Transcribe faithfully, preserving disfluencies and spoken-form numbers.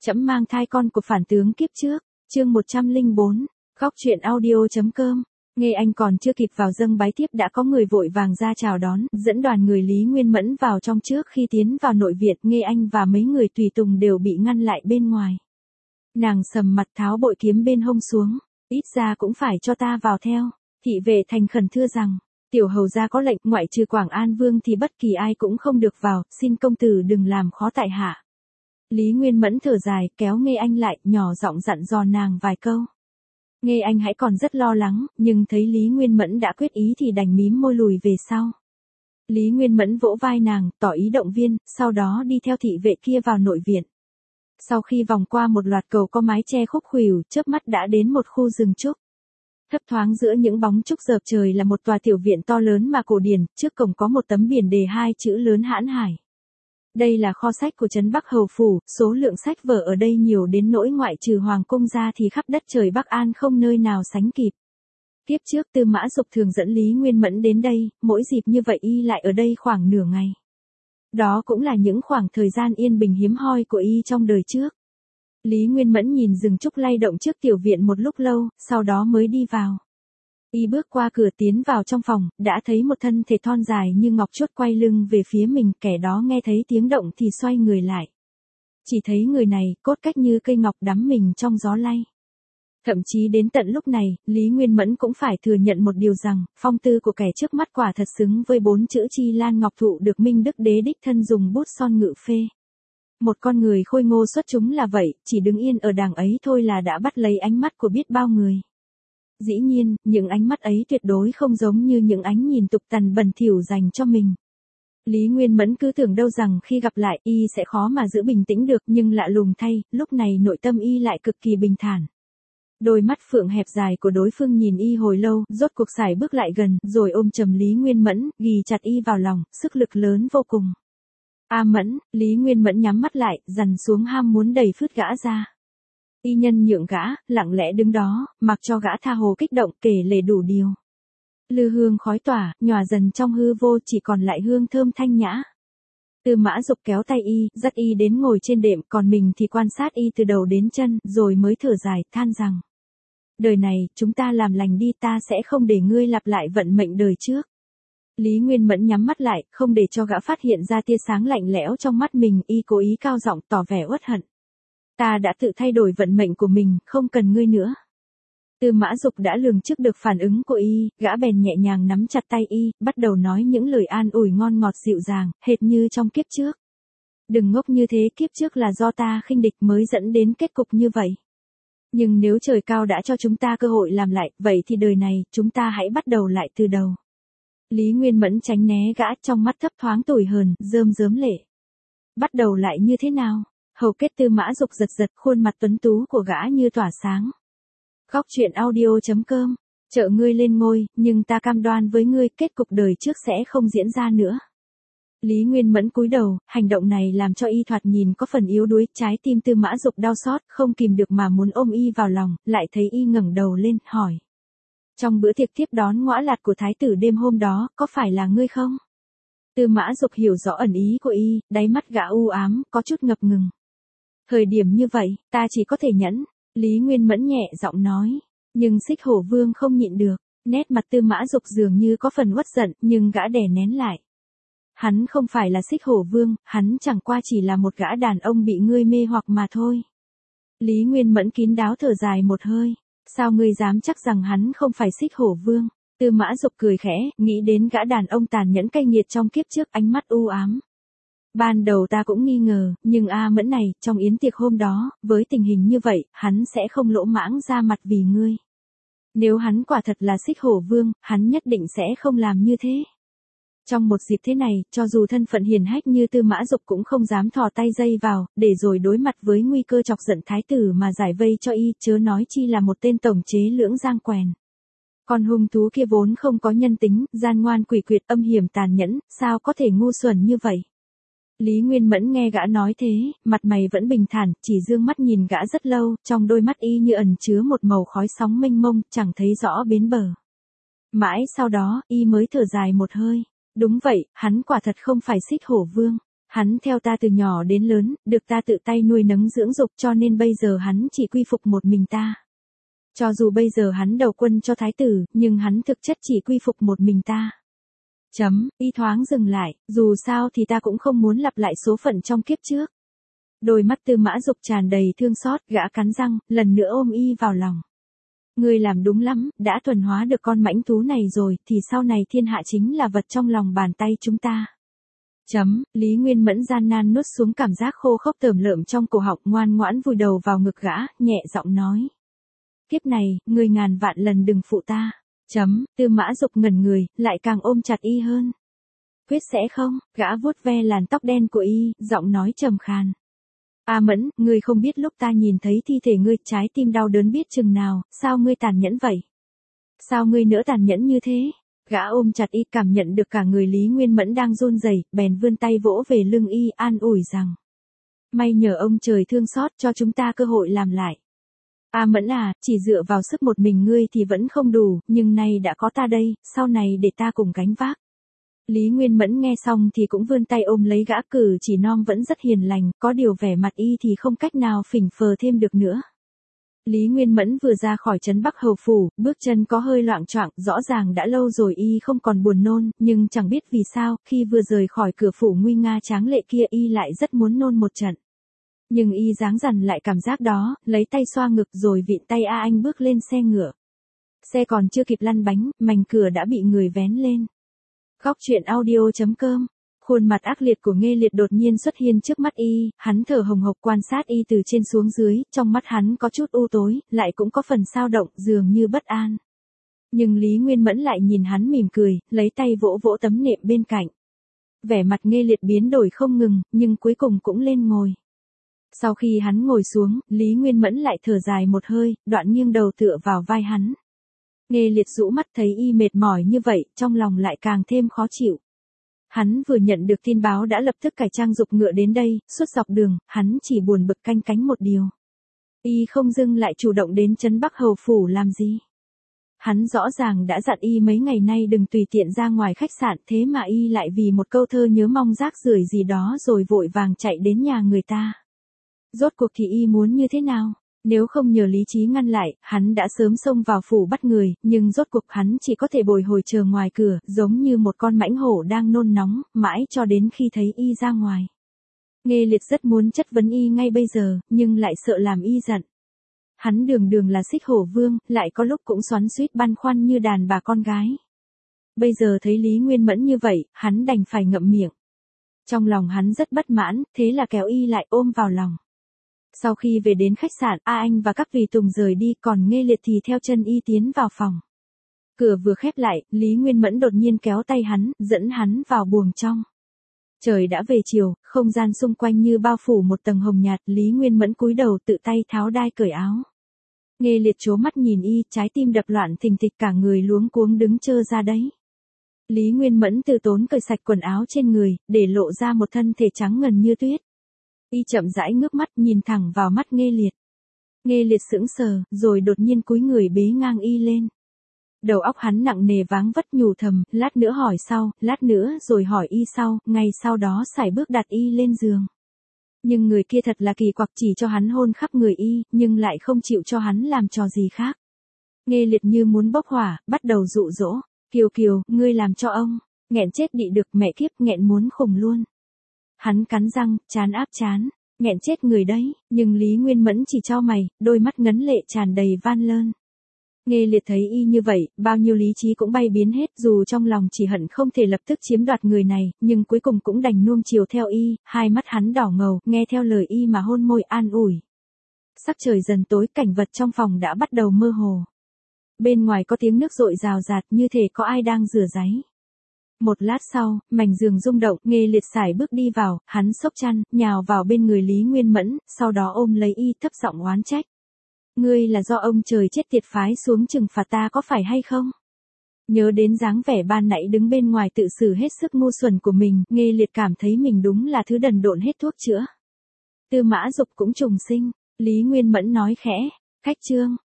Trẫm mang thai con của phản tướng kiếp trước, chương một trăm lẻ bốn, góc truyện audio.com. Nghe Anh còn chưa kịp vào dâng bái tiếp đã có người vội vàng ra chào đón, dẫn đoàn người Lý Nguyên Mẫn vào trong trước khi tiến vào nội viện. Nghe Anh và mấy người tùy tùng đều bị ngăn lại bên ngoài. Nàng sầm mặt tháo bội kiếm bên hông xuống, ít ra cũng phải cho ta vào theo. Thị vệ thành khẩn thưa rằng, tiểu hầu gia có lệnh, ngoại trừ Quảng An Vương thì bất kỳ ai cũng không được vào, xin công tử đừng làm khó tại hạ. Lý Nguyên Mẫn thở dài, kéo Nghe Anh lại, nhỏ giọng dặn dò nàng vài câu. Nghe Anh hãy còn rất lo lắng, nhưng thấy Lý Nguyên Mẫn đã quyết ý thì đành mím môi lùi về sau. Lý Nguyên Mẫn vỗ vai nàng, tỏ ý động viên, sau đó đi theo thị vệ kia vào nội viện. Sau khi vòng qua một loạt cầu có mái che khúc khuỷu, chớp mắt đã đến một khu rừng trúc. Thấp thoáng giữa những bóng trúc rợp trời là một tòa tiểu viện to lớn mà cổ điển, trước cổng có một tấm biển đề hai chữ lớn Hãn Hải. Đây là kho sách của trấn Bắc Hầu Phủ, số lượng sách vở ở đây nhiều đến nỗi ngoại trừ Hoàng Cung ra thì khắp đất trời Bắc An không nơi nào sánh kịp. Kiếp trước Tư Mã Dục thường dẫn Lý Nguyên Mẫn đến đây, mỗi dịp như vậy y lại ở đây khoảng nửa ngày. Đó cũng là những khoảng thời gian yên bình hiếm hoi của y trong đời trước. Lý Nguyên Mẫn nhìn rừng trúc lay động trước tiểu viện một lúc lâu, sau đó mới đi vào. Y bước qua cửa tiến vào trong phòng, đã thấy một thân thể thon dài như ngọc chuốt quay lưng về phía mình, kẻ đó nghe thấy tiếng động thì xoay người lại. Chỉ thấy người này, cốt cách như cây ngọc đắm mình trong gió lay. Thậm chí đến tận lúc này, Lý Nguyên Mẫn cũng phải thừa nhận một điều rằng, phong tư của kẻ trước mắt quả thật xứng với bốn chữ Chi Lan Ngọc Thụ được Minh Đức Đế đích thân dùng bút son ngự phê. Một con người khôi ngô xuất chúng là vậy, chỉ đứng yên ở đàng ấy thôi là đã bắt lấy ánh mắt của biết bao người. Dĩ nhiên, những ánh mắt ấy tuyệt đối không giống như những ánh nhìn tục tằn bẩn thỉu dành cho mình. Lý Nguyên Mẫn cứ tưởng đâu rằng khi gặp lại y sẽ khó mà giữ bình tĩnh được, nhưng lạ lùng thay, lúc này nội tâm y lại cực kỳ bình thản. Đôi mắt phượng hẹp dài của đối phương nhìn y hồi lâu, rốt cuộc sải bước lại gần, rồi ôm chầm Lý Nguyên Mẫn, ghì chặt y vào lòng, sức lực lớn vô cùng. A Mẫn, Lý Nguyên Mẫn nhắm mắt lại, dằn xuống ham muốn đẩy phứt gã ra. Y nhân nhượng gã, lặng lẽ đứng đó, mặc cho gã tha hồ kích động kể lể đủ điều. Lư hương khói tỏa, nhòa dần trong hư vô, chỉ còn lại hương thơm thanh nhã. Tư Mã Dục kéo tay y, dắt y đến ngồi trên đệm, còn mình thì quan sát y từ đầu đến chân, rồi mới thở dài, than rằng. Đời này, chúng ta làm lành đi, ta sẽ không để ngươi lặp lại vận mệnh đời trước. Lý Nguyên Mẫn nhắm mắt lại, không để cho gã phát hiện ra tia sáng lạnh lẽo trong mắt mình, y cố ý cao giọng tỏ vẻ uất hận. Ta đã tự thay đổi vận mệnh của mình, không cần ngươi nữa. Tư Mã Dục đã lường trước được phản ứng của y, gã bèn nhẹ nhàng nắm chặt tay y, bắt đầu nói những lời an ủi ngon ngọt dịu dàng, hệt như trong kiếp trước. Đừng ngốc như thế, kiếp trước là do ta khinh địch mới dẫn đến kết cục như vậy. Nhưng nếu trời cao đã cho chúng ta cơ hội làm lại, vậy thì đời này, chúng ta hãy bắt đầu lại từ đầu. Lý Nguyên Mẫn tránh né gã, trong mắt thấp thoáng tủi hờn, rơm rớm lệ. Bắt đầu lại như thế nào? Hầu kết Tư Mã Dục giật giật, khuôn mặt tuấn tú của gã như tỏa sáng. Góc truyện audio.com, trợ ngươi lên ngôi, nhưng ta cam đoan với ngươi, kết cục đời trước sẽ không diễn ra nữa. Lý Nguyên Mẫn cúi đầu, hành động này làm cho y thoạt nhìn có phần yếu đuối, trái tim Tư Mã Dục đau xót, không kìm được mà muốn ôm y vào lòng, lại thấy y ngẩng đầu lên, hỏi. Trong bữa tiệc tiếp đón ngõa lạt của thái tử đêm hôm đó, có phải là ngươi không? Tư Mã Dục hiểu rõ ẩn ý của y, đáy mắt gã u ám, có chút ngập ngừng. Thời điểm như vậy, ta chỉ có thể nhẫn, Lý Nguyên Mẫn nhẹ giọng nói. Nhưng Xích Hổ Vương không nhịn được, nét mặt Tư Mã Dục dường như có phần uất giận, nhưng gã đè nén lại. Hắn không phải là Xích Hổ Vương, hắn chẳng qua chỉ là một gã đàn ông bị ngươi mê hoặc mà thôi. Lý Nguyên Mẫn kín đáo thở dài một hơi. Sao ngươi dám chắc rằng hắn không phải Xích Hổ Vương? Tư Mã Dục cười khẽ, nghĩ đến gã đàn ông tàn nhẫn cay nghiệt trong kiếp trước, ánh mắt u ám. Ban đầu ta cũng nghi ngờ, nhưng A Mẫn này, trong yến tiệc hôm đó, với tình hình như vậy, hắn sẽ không lỗ mãng ra mặt vì ngươi. Nếu hắn quả thật là Xích Hổ Vương, hắn nhất định sẽ không làm như thế. Trong một dịp thế này, cho dù thân phận hiền hách như Tư Mã Dục cũng không dám thò tay dây vào, để rồi đối mặt với nguy cơ chọc giận thái tử mà giải vây cho y, chớ nói chi là một tên tổng chế lưỡng giang quèn. Con hung thú kia vốn không có nhân tính, gian ngoan quỷ quyệt, âm hiểm tàn nhẫn, sao có thể ngu xuẩn như vậy? Lý Nguyên Mẫn nghe gã nói thế, mặt mày vẫn bình thản, chỉ dương mắt nhìn gã rất lâu, trong đôi mắt y như ẩn chứa một màu khói sóng mênh mông, chẳng thấy rõ bến bờ. Mãi sau đó, y mới thở dài một hơi. Đúng vậy, hắn quả thật không phải Xích Hổ Vương. Hắn theo ta từ nhỏ đến lớn, được ta tự tay nuôi nấng dưỡng dục cho nên bây giờ hắn chỉ quy phục một mình ta. Cho dù bây giờ hắn đầu quân cho thái tử, nhưng hắn thực chất chỉ quy phục một mình ta. Chấm, y thoáng dừng lại, dù sao thì ta cũng không muốn lặp lại số phận trong kiếp trước. Đôi mắt Tư Mã Dục tràn đầy thương xót, gã cắn răng, lần nữa ôm y vào lòng. Ngươi làm đúng lắm, đã thuần hóa được con mãnh thú này rồi, thì sau này thiên hạ chính là vật trong lòng bàn tay chúng ta. Chấm, Lý Nguyên Mẫn gian nan nuốt xuống cảm giác khô khốc tởm lợm trong cổ họng, ngoan ngoãn vùi đầu vào ngực gã, nhẹ giọng nói. Kiếp này, ngươi ngàn vạn lần đừng phụ ta. Chấm, Tư Mã Dục ngẩn người, lại càng ôm chặt y hơn. Quyết sẽ không, gã vuốt ve làn tóc đen của y, giọng nói trầm khàn. A Mẫn, ngươi không biết lúc ta nhìn thấy thi thể ngươi, trái tim đau đớn biết chừng nào, sao ngươi tàn nhẫn vậy? Sao ngươi nỡ tàn nhẫn như thế? Gã ôm chặt y, cảm nhận được cả người Lý Nguyên Mẫn đang run rẩy, bèn vươn tay vỗ về lưng y, an ủi rằng. May nhờ ông trời thương xót cho chúng ta cơ hội làm lại. A Mẫn à, chỉ dựa vào sức một mình ngươi thì vẫn không đủ, nhưng nay đã có ta đây, sau này để ta cùng gánh vác. Lý Nguyên Mẫn nghe xong thì cũng vươn tay ôm lấy gã, cử chỉ non vẫn rất hiền lành, có điều vẻ mặt y thì không cách nào phỉnh phờ thêm được nữa. Lý Nguyên Mẫn vừa ra khỏi trấn Bắc Hầu Phủ, bước chân có hơi loạng choạng, rõ ràng đã lâu rồi y không còn buồn nôn, nhưng chẳng biết vì sao, khi vừa rời khỏi cửa phủ nguy nga tráng lệ kia y lại rất muốn nôn một trận. Nhưng y dáng dằn lại cảm giác đó, lấy tay xoa ngực rồi vịn tay A Anh bước lên xe ngựa. Xe còn chưa kịp lăn bánh, mành cửa đã bị người vén lên. Góc truyện audio chấm com. Khuôn mặt ác liệt của Nghê Liệt đột nhiên xuất hiện trước mắt y, hắn thở hồng hộc quan sát y từ trên xuống dưới, trong mắt hắn có chút u tối, lại cũng có phần xao động, dường như bất an. Nhưng Lý Nguyên Mẫn lại nhìn hắn mỉm cười, lấy tay vỗ vỗ tấm nệm bên cạnh. Vẻ mặt Nghê Liệt biến đổi không ngừng, nhưng cuối cùng cũng lên ngồi. Sau khi hắn ngồi xuống, Lý Nguyên Mẫn lại thở dài một hơi, đoạn nghiêng đầu tựa vào vai hắn. Nghê Liệt rũ mắt thấy y mệt mỏi như vậy, trong lòng lại càng thêm khó chịu. Hắn vừa nhận được tin báo đã lập tức cải trang giục ngựa đến đây, suốt dọc đường, hắn chỉ buồn bực canh cánh một điều. Y không dưng lại chủ động đến trấn Bắc Hầu Phủ làm gì? Hắn rõ ràng đã dặn y mấy ngày nay đừng tùy tiện ra ngoài khách sạn, thế mà y lại vì một câu thơ nhớ mong rác rưởi gì đó rồi vội vàng chạy đến nhà người ta. Rốt cuộc thì y muốn như thế nào? Nếu không nhờ lý trí ngăn lại, hắn đã sớm xông vào phủ bắt người, nhưng rốt cuộc hắn chỉ có thể bồi hồi chờ ngoài cửa, giống như một con mãnh hổ đang nôn nóng, mãi cho đến khi thấy y ra ngoài. Nghê Liệt rất muốn chất vấn y ngay bây giờ, nhưng lại sợ làm y giận. Hắn đường đường là Xích Hổ Vương, lại có lúc cũng xoắn xuýt băn khoăn như đàn bà con gái. Bây giờ thấy Lý Nguyên Mẫn như vậy, hắn đành phải ngậm miệng. Trong lòng hắn rất bất mãn, thế là kéo y lại ôm vào lòng. Sau khi về đến khách sạn, A Anh và các tùy tùng rời đi, còn Nghê Liệt thì theo chân y tiến vào phòng. Cửa vừa khép lại, Lý Nguyên Mẫn đột nhiên kéo tay hắn, dẫn hắn vào buồng trong. Trời đã về chiều, không gian xung quanh như bao phủ một tầng hồng nhạt, Lý Nguyên Mẫn cúi đầu tự tay tháo đai cởi áo. Nghê Liệt trố mắt nhìn y, trái tim đập loạn thình thịch, cả người luống cuống đứng trơ ra đấy. Lý Nguyên Mẫn từ tốn cởi sạch quần áo trên người, để lộ ra một thân thể trắng ngần như tuyết. Y chậm rãi ngước mắt nhìn thẳng vào mắt Nghê Liệt. Nghê Liệt sững sờ, rồi đột nhiên cúi người bế ngang y lên. Đầu óc hắn nặng nề váng vất nhủ thầm, lát nữa hỏi sau, lát nữa rồi hỏi y sau, ngày sau đó sải bước đặt y lên giường. Nhưng người kia thật là kỳ quặc, chỉ cho hắn hôn khắp người y, nhưng lại không chịu cho hắn làm trò gì khác. Nghê Liệt như muốn bốc hỏa, bắt đầu dụ dỗ. Kiều Kiều, ngươi làm cho ông, nghẹn chết đị được, mẹ kiếp, nghẹn muốn khùng luôn. Hắn cắn răng, chán áp chán, nghẹn chết người đấy, nhưng Lý Nguyên Mẫn chỉ cho mày, đôi mắt ngấn lệ tràn đầy van lơn. Nghê Liệt thấy y như vậy, bao nhiêu lý trí cũng bay biến hết, dù trong lòng chỉ hận không thể lập tức chiếm đoạt người này, nhưng cuối cùng cũng đành nuông chiều theo y, hai mắt hắn đỏ ngầu, nghe theo lời y mà hôn môi an ủi. Sắc trời dần tối, cảnh vật trong phòng đã bắt đầu mơ hồ. Bên ngoài có tiếng nước rội rào rạt như thể có ai đang rửa ráy. Một lát sau, mảnh giường rung động, Nghê Liệt sải bước đi vào, hắn xốc chăn, nhào vào bên người Lý Nguyên Mẫn, sau đó ôm lấy y thấp giọng oán trách. Ngươi là do ông trời chết tiệt phái xuống trừng phạt ta có phải hay không? Nhớ đến dáng vẻ ban nãy đứng bên ngoài tự xử hết sức ngu xuẩn của mình, Nghê Liệt cảm thấy mình đúng là thứ đần độn hết thuốc chữa. Tư Mã Dục cũng trùng sinh, Lý Nguyên Mẫn nói khẽ, khách trương,